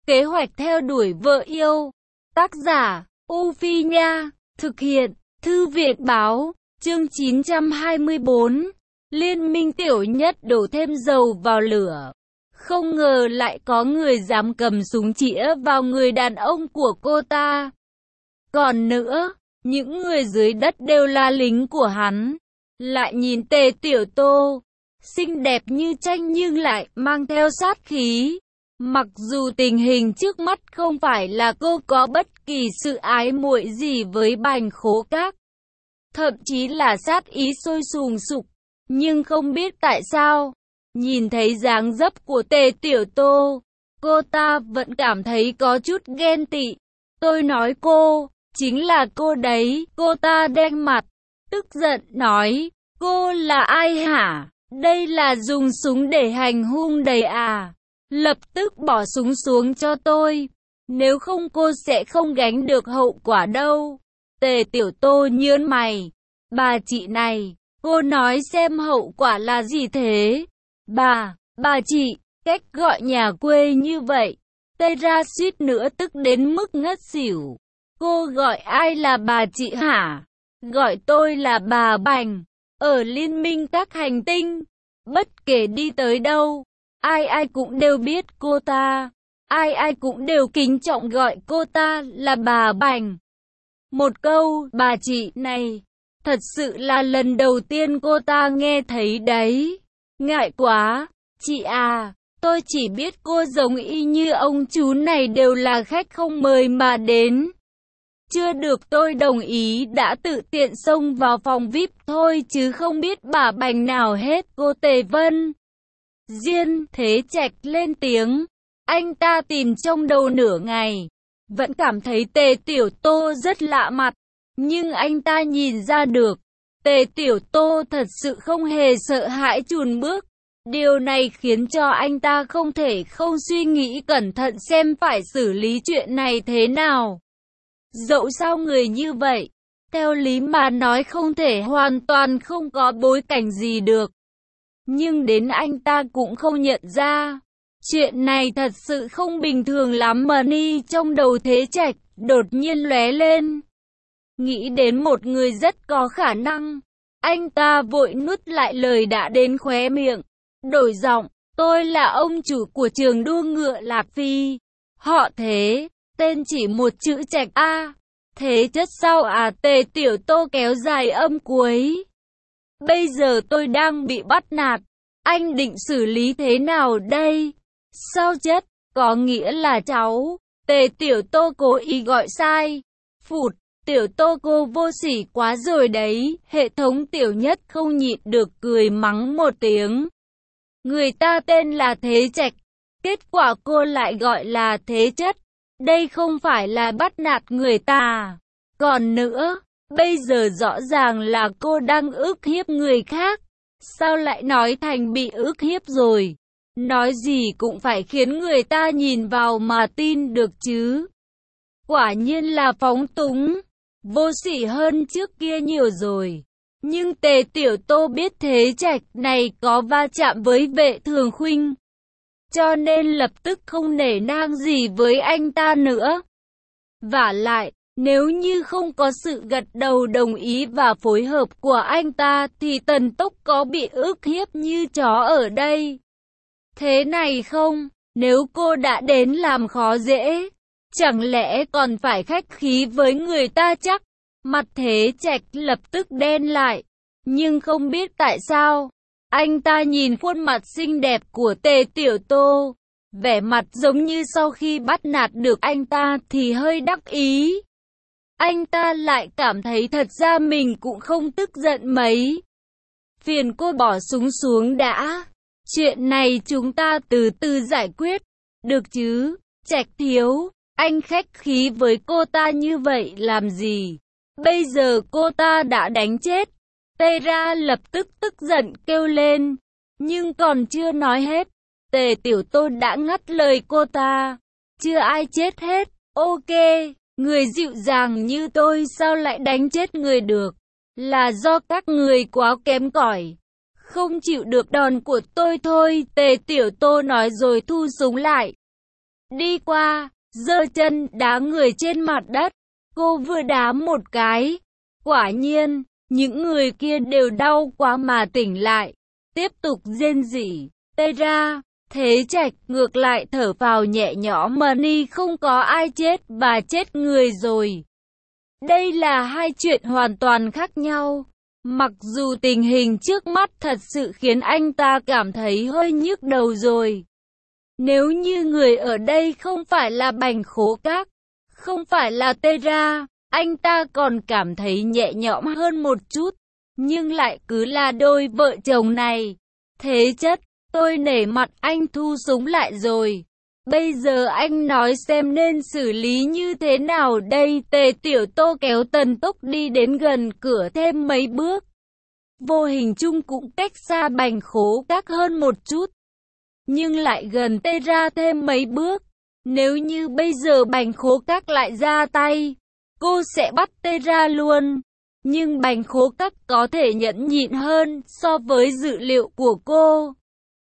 Kế hoạch theo đuổi vợ yêu. Tác giả, U Phi Nha. Thực hiện, Thư viện Báo. Chương 924. Liên minh tiểu nhất đổ thêm dầu vào lửa. Không ngờ lại có người dám cầm súng chĩa vào người đàn ông của cô ta. Còn nữa, những người dưới đất đều là lính của hắn. Lại nhìn Tề Tiểu Tô, xinh đẹp như tranh nhưng lại mang theo sát khí. Mặc dù tình hình trước mắt không phải là cô có bất kỳ sự ái muội gì với Bành Khố Các, thậm chí là sát ý sôi sùng sục, nhưng không biết tại sao, nhìn thấy dáng dấp của Tề Tiểu Tô, cô ta vẫn cảm thấy có chút ghen tị. Tôi nói cô, chính là cô đấy. Cô ta đen mặt, tức giận nói, cô là ai hả? Đây là dùng súng để hành hung đấy à? Lập tức bỏ súng xuống cho tôi, nếu không cô sẽ không gánh được hậu quả đâu. Tề Tiểu Tô nhướng mày, bà chị này, cô nói xem hậu quả là gì thế? Bà chị, cách gọi nhà quê như vậy. Tây ra suýt nữa tức đến mức ngất xỉu. Cô gọi ai là bà chị hả? Gọi tôi là bà Bành. Ở Liên minh các hành tinh, bất kể đi tới đâu, ai cũng đều biết cô ta. Ai cũng đều kính trọng gọi cô ta là bà Bành. Một câu, bà chị này, thật sự là lần đầu tiên cô ta nghe thấy đấy. Ngại quá, chị à, tôi chỉ biết cô giống y như ông chú này đều là khách không mời mà đến. Chưa được tôi đồng ý đã tự tiện xông vào phòng VIP thôi chứ không biết bà Bành nào hết. Cô Tề Vân Diên Thế Trạch lên tiếng. Anh ta tìm trong đầu nửa ngày, vẫn cảm thấy Tề Tiểu Tô rất lạ mặt, nhưng anh ta nhìn ra được, Tề Tiểu Tô thật sự không hề sợ hãi chùn bước. Điều này khiến cho anh ta không thể không suy nghĩ cẩn thận xem phải xử lý chuyện này thế nào. Dẫu sao người như vậy, theo lý mà nói không thể hoàn toàn không có bối cảnh gì được. Nhưng đến anh ta cũng không nhận ra. Chuyện này thật sự không bình thường lắm. Money trong đầu Thế Trạch đột nhiên lóe lên. Nghĩ đến một người rất có khả năng. Anh ta vội nuốt lại lời đã đến khóe miệng. Đổi giọng, tôi là ông chủ của trường đua ngựa Lạc Phi. Họ Thế, tên chỉ một chữ Trạch a. Thế chất sao à? Tề Tiểu Tô kéo dài âm cuối. Bây giờ tôi đang bị bắt nạt. Anh định xử lý thế nào đây? Sao chất, có nghĩa là cháu. Tề Tiểu Tô cố ý gọi sai. Phụt, Tiểu Tô cô vô sỉ quá rồi đấy. Hệ thống Tiểu Nhất không nhịn được cười mắng một tiếng. Người ta tên là Thế Trạch, kết quả cô lại gọi là Thế Chất. Đây không phải là bắt nạt người ta. Còn nữa, bây giờ rõ ràng là cô đang ức hiếp người khác. Sao lại nói thành bị ức hiếp rồi? Nói gì cũng phải khiến người ta nhìn vào mà tin được chứ. Quả nhiên là phóng túng, vô sỉ hơn trước kia nhiều rồi. Nhưng Tề Tiểu Tô biết Thế Trạch này có va chạm với Vệ Thường Khuynh, cho nên lập tức không nể nang gì với anh ta nữa. Vả lại, nếu như không có sự gật đầu đồng ý và phối hợp của anh ta thì Tần Tốc có bị ức hiếp như chó ở đây. Thế này không, nếu cô đã đến làm khó dễ, chẳng lẽ còn phải khách khí với người ta chắc? Mặt Thế Trạch lập tức đen lại, nhưng không biết tại sao, anh ta nhìn khuôn mặt xinh đẹp của Tề Tiểu Tô, vẻ mặt giống như sau khi bắt nạt được anh ta thì hơi đắc ý. Anh ta lại cảm thấy thật ra mình cũng không tức giận mấy. Phiền cô bỏ súng xuống đã. Chuyện này chúng ta từ từ giải quyết, được chứ? Trạch thiếu, anh khách khí với cô ta như vậy làm gì? Bây giờ cô ta đã đánh chết. Tê Ra lập tức tức giận kêu lên, nhưng còn chưa nói hết, Tề Tiểu Tô đã ngắt lời cô ta. Chưa ai chết hết, ok, người dịu dàng như tôi sao lại đánh chết người được? Là do các người quá kém cỏi, không chịu được đòn của tôi thôi. Tề Tiểu Tô nói rồi thu súng lại. đi qua, giơ chân đá người trên mặt đất. Cô vừa đá một cái. Quả nhiên, những người kia đều đau quá mà tỉnh lại. Tiếp tục rên rỉ. Tê ra, Thế Trạch ngược lại thở phào nhẹ nhõm, Money không có ai chết và chết người rồi. Đây là hai chuyện hoàn toàn khác nhau. Mặc dù tình hình trước mắt thật sự khiến anh ta cảm thấy hơi nhức đầu rồi. Nếu như người ở đây không phải là Bành Khố Các, không phải là Tê Ra, anh ta còn cảm thấy nhẹ nhõm hơn một chút. Nhưng lại cứ là đôi vợ chồng này. Thế Chất, tôi nể mặt anh thu súng lại rồi. Bây giờ anh nói xem nên xử lý như thế nào đây? Tề Tiểu Tô kéo Tần Tốc đi đến gần cửa thêm mấy bước. Vô hình chung cũng cách xa Bành Khố Các hơn một chút, nhưng lại gần Tê Ra thêm mấy bước. Nếu như bây giờ Bành Khố Các lại ra tay, cô sẽ bắt Tê Ra luôn. Nhưng Bành Khố Các có thể nhẫn nhịn hơn so với dự liệu của cô.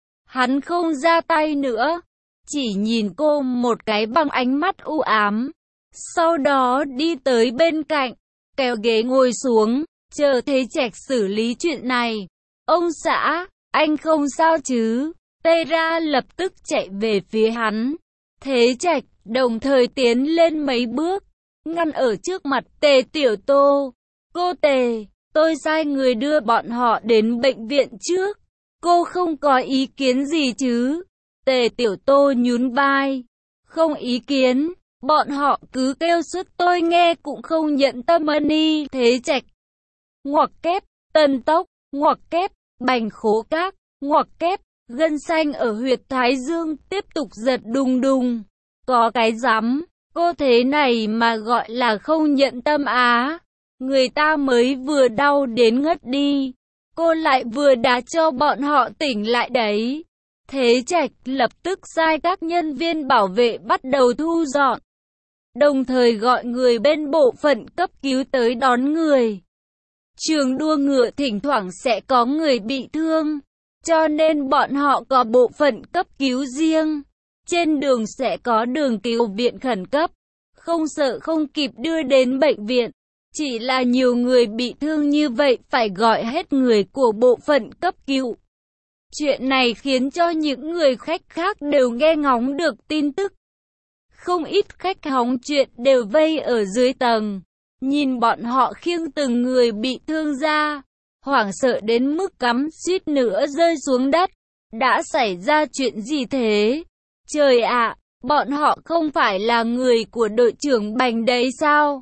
Hắn không ra tay nữa, chỉ nhìn cô một cái bằng ánh mắt u ám. Sau đó đi tới bên cạnh, kéo ghế ngồi xuống, chờ Thế Trạch xử lý chuyện này. Ông xã, anh không sao chứ? Tê Ra lập tức chạy về phía hắn. Thế Trạch đồng thời tiến lên mấy bước, ngăn ở trước mặt Tề Tiểu Tô. Cô Tề, tôi sai người đưa bọn họ đến bệnh viện trước. Cô không có ý kiến gì chứ? Tề Tiểu Tô nhún vai. Không ý kiến, bọn họ cứ kêu suốt tôi nghe cũng không nhận tâm. Money. Thế Trạch ngoặc kép, Tần Tốc ngoặc kép, Bành Khố Các ngoặc kép. Gân xanh ở huyệt thái dương tiếp tục giật đùng đùng. Có cái rắm, cô thế này mà gọi là không nhận tâm á? Người ta mới vừa đau đến ngất đi, cô lại vừa đá cho bọn họ tỉnh lại đấy. Thế Trạch lập tức sai các nhân viên bảo vệ bắt đầu thu dọn, đồng thời gọi người bên bộ phận cấp cứu tới đón người. Trường đua ngựa thỉnh thoảng sẽ có người bị thương, cho nên bọn họ có bộ phận cấp cứu riêng. Trên đường sẽ có đường cứu viện khẩn cấp, không sợ không kịp đưa đến bệnh viện. Chỉ là nhiều người bị thương như vậy phải gọi hết người của bộ phận cấp cứu. Chuyện này khiến cho những người khách khác đều nghe ngóng được tin tức. Không ít khách hóng chuyện đều vây ở dưới tầng, nhìn bọn họ khiêng từng người bị thương ra, hoảng sợ đến mức cắm suýt nữa rơi xuống đất. Đã xảy ra chuyện gì thế? Trời ạ, bọn họ không phải là người của đội trưởng Bành đấy sao?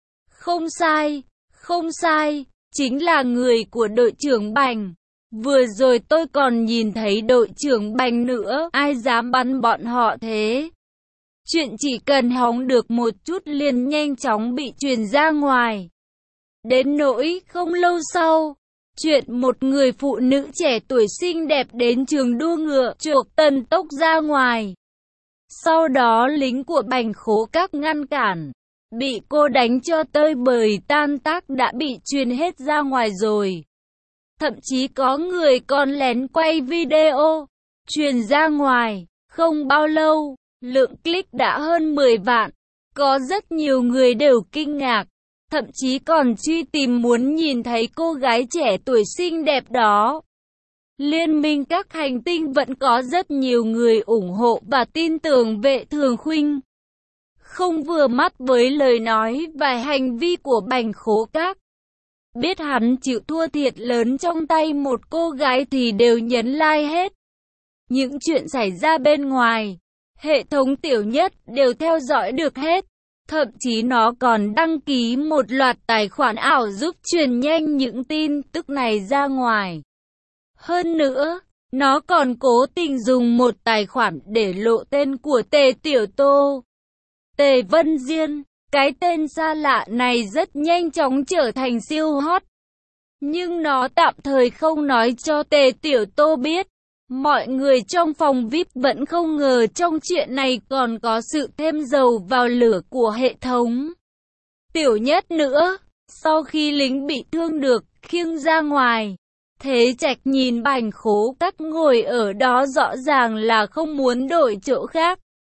Không sai, chính là người của đội trưởng Bành. Vừa rồi tôi còn nhìn thấy đội trưởng Bành nữa, ai dám bắn bọn họ thế? Chuyện chỉ cần hóng được một chút liền nhanh chóng bị truyền ra ngoài. Đến nỗi không lâu sau, chuyện một người phụ nữ trẻ tuổi xinh đẹp đến trường đua ngựa chuộc Tần Tốc ra ngoài. Sau đó lính của Bành Khố Các ngăn cản, bị cô đánh cho tơi bời tan tác đã bị truyền hết ra ngoài rồi. Thậm chí có người còn lén quay video, truyền ra ngoài. Không bao lâu, lượng click đã hơn 10 vạn. Có rất nhiều người đều kinh ngạc, thậm chí còn truy tìm muốn nhìn thấy cô gái trẻ tuổi xinh đẹp đó. Liên minh các hành tinh vẫn có rất nhiều người ủng hộ và tin tưởng Vệ Thường Khuynh. Không vừa mắt với lời nói và hành vi của Bành Khố Các. Biết hắn chịu thua thiệt lớn trong tay một cô gái thì đều nhấn like hết. Những chuyện xảy ra bên ngoài, hệ thống Tiểu Nhất đều theo dõi được hết. Thậm chí nó còn đăng ký một loạt tài khoản ảo giúp truyền nhanh những tin tức này ra ngoài. Hơn nữa, nó còn cố tình dùng một tài khoản để lộ tên của Tề Tiểu Tô. Tề Vân Diên, cái tên xa lạ này rất nhanh chóng trở thành siêu hot. Nhưng nó tạm thời không nói cho Tề Tiểu Tô biết. Mọi người trong phòng VIP vẫn không ngờ trong chuyện này còn có sự thêm dầu vào lửa của hệ thống Tiểu Nhất nữa. Sau khi lính bị thương được khiêng ra ngoài, Thế Trạch nhìn Bành Khố Các ngồi ở đó rõ ràng là không muốn đổi chỗ khác.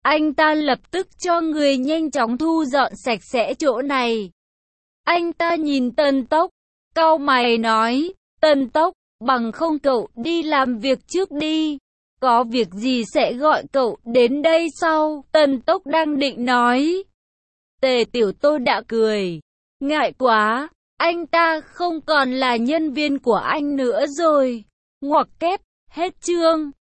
Anh ta lập tức cho người nhanh chóng thu dọn sạch sẽ chỗ này. Anh ta nhìn Tần Tốc, cau mày nói, Tần Tốc, bằng không cậu đi làm việc trước đi. Có việc gì sẽ gọi cậu đến đây sau. Tần Tốc đang định nói. Tề Tiểu Tô đã cười. Ngại quá, anh ta không còn là nhân viên của anh nữa rồi. Ngoặc kép, hết chương.